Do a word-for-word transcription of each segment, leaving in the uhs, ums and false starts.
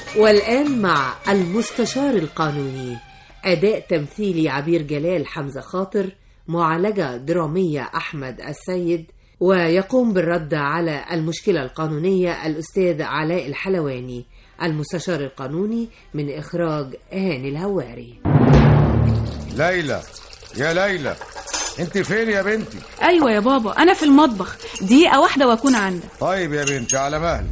والآن مع المستشار القانوني، أداء تمثيلي عبير جلال حمزة خاطر، معالجة درامية أحمد السيد، ويقوم بالرد على المشكلة القانونية الأستاذ علاء الحلواني. المستشار القانوني من إخراج هاني الهواري. ليلى يا ليلى، انت فين يا بنتي؟ ايوه يا بابا، انا في المطبخ، دقيقة واحدة واكون عندك. طيب يا بنتي على مهلي.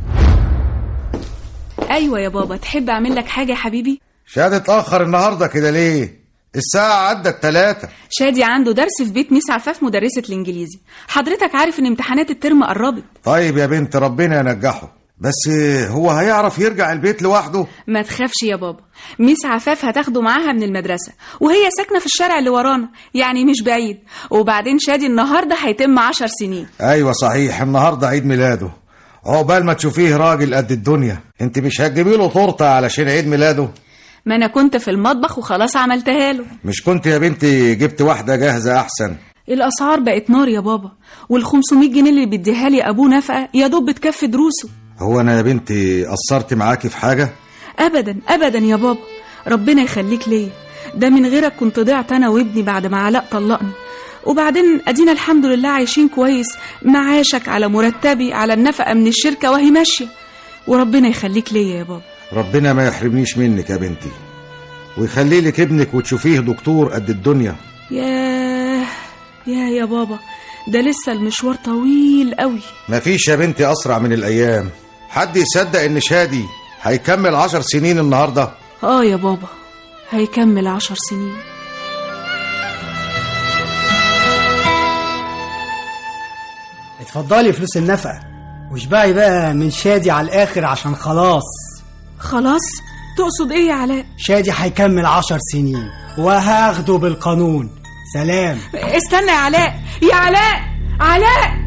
ايوه يا بابا، تحب اعمل لك حاجة يا حبيبي؟ شادي اتأخر النهاردة كده ليه؟ الساعة عدت ثلاثة. شادي عنده درس في بيت ميس عفاف مدرسة الانجليزي، حضرتك عارف ان امتحانات الترم قربت. طيب يا بنت ربنا ينجحه، بس هو هيعرف يرجع البيت لوحده؟ ما تخافش يا بابا، ميس عفاف هتاخده معاها من المدرسة، وهي ساكنة في الشارع اللي ورانا، يعني مش بعيد. وبعدين شادي النهاردة هيتم عشر سنين. ايوه صحيح، النهاردة عيد ميلاده. عقبال ما تشوفيه راجل قد الدنيا، انت مش هتجيبي له تورته علشان عيد ميلاده؟ ما انا كنت في المطبخ وخلاص عملتها له. مش كنت يا بنتي جبت واحدة جاهزة احسن؟ الاسعار بقت نار يا بابا، والخمسمية جنيه اللي بيديها لي ابوه نفقة يا دوب بتكفي دروسه. هو انا يا بنتي قصرت معاكي في حاجة؟ ابدا ابدا يا بابا، ربنا يخليك ليا، ده من غيرك كنت ضعت انا وابني بعد ما علاء طلقني. وبعدين ادينا الحمد لله عايشين كويس، معاشك على مرتبي على النفقة من الشركة وهي ماشية، وربنا يخليك ليا يا بابا. ربنا ما يحرمنيش منك يا بنتي، ويخلي لك ابنك وتشوفيه دكتور قد الدنيا. ياه يا يا بابا، ده لسه المشوار طويل قوي. مفيش يا بنتي أسرع من الأيام. حد يصدق إن شادي هيكمل عشر سنين النهاردة؟ آه يا بابا، هيكمل عشر سنين. اتفضلي فلوس النفقة، واشبعي بقى من شادي على الآخر عشان خلاص. خلاص؟ تقصد ايه يا علاء؟ شادي هيكمل عشر سنين وهاخده بالقانون. سلام. استنى يا علاء، يا علاء، علاء.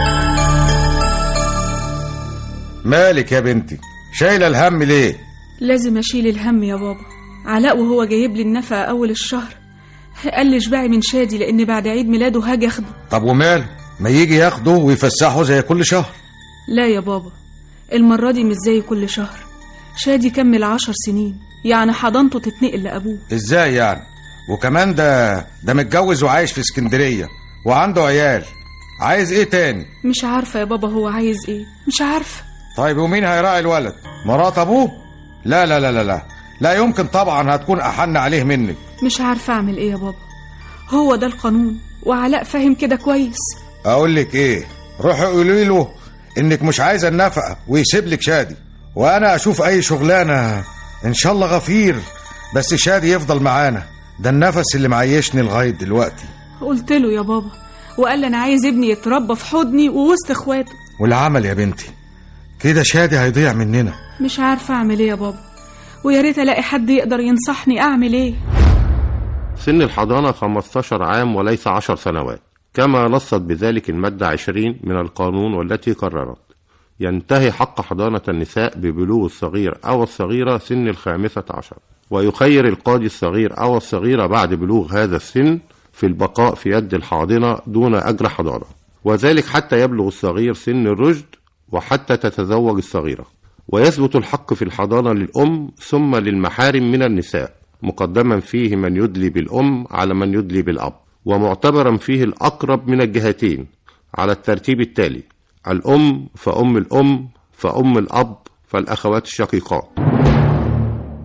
مالك يا بنتي؟ شايلة الهم ليه؟ لازم اشيل الهم يا بابا. علاء وهو جايب لي النفقة اول الشهر قال لي اشبعي من شادي لان بعد عيد ميلاده هاجي اخده. طب وماله؟ ما يجي ياخده ويفسحه زي كل شهر. لا يا بابا، المرة دي مش زي كل شهر. شادي كمل عشر سنين، يعني حضانته تتنقل لأبوه. ازاي يعني؟ وكمان ده ده متجوز وعايش في اسكندرية وعنده عيال، عايز ايه تاني؟ مش عارفة يا بابا هو عايز ايه، مش عارفة. طيب ومين هيراعي الولد؟ مرات ابوه؟ لا لا لا لا لا لا يمكن طبعا، هتكون احن عليه منك. مش عارفة اعمل ايه يا بابا، هو ده القانون وعلاء فاهم كده كويس. اقول لك ايه، روحي قولي له انك مش عايزة النفقة ويسيب لك شادي، وانا اشوف اي شغلانة ان شاء الله غفير، بس شادي يفضل معانا، ده النفس اللي معيشني لغاية دلوقتي. قلت له يا بابا وقال لي انا عايز ابني يتربى في حضني ووسط اخواته. والعمل يا بنتي كده شادي هيضيع مننا. مش عارفة اعمل ايه يا بابا، ويا ريت الاقي حد يقدر ينصحني اعمل ايه. سن الحضانة خمستاشر عام وليس عشر سنوات، كما نصت بذلك المادة عشرين من القانون، والتي قررت ينتهي حق حضانة النساء ببلوغ الصغير أو الصغيرة سن الخامسة عشر، ويخير القاضي الصغير أو الصغيرة بعد بلوغ هذا السن في البقاء في يد الحاضنة دون أجر حضانة، وذلك حتى يبلغ الصغير سن الرشد وحتى تتزوج الصغيرة. ويثبت الحق في الحضانة للأم ثم للمحارم من النساء، مقدما فيه من يدلي بالأم على من يدلي بالأب، ومعتبرا فيه الأقرب من الجهتين على الترتيب التالي: الأم فأم الأم فأم الأب فالأخوات الشقيقات.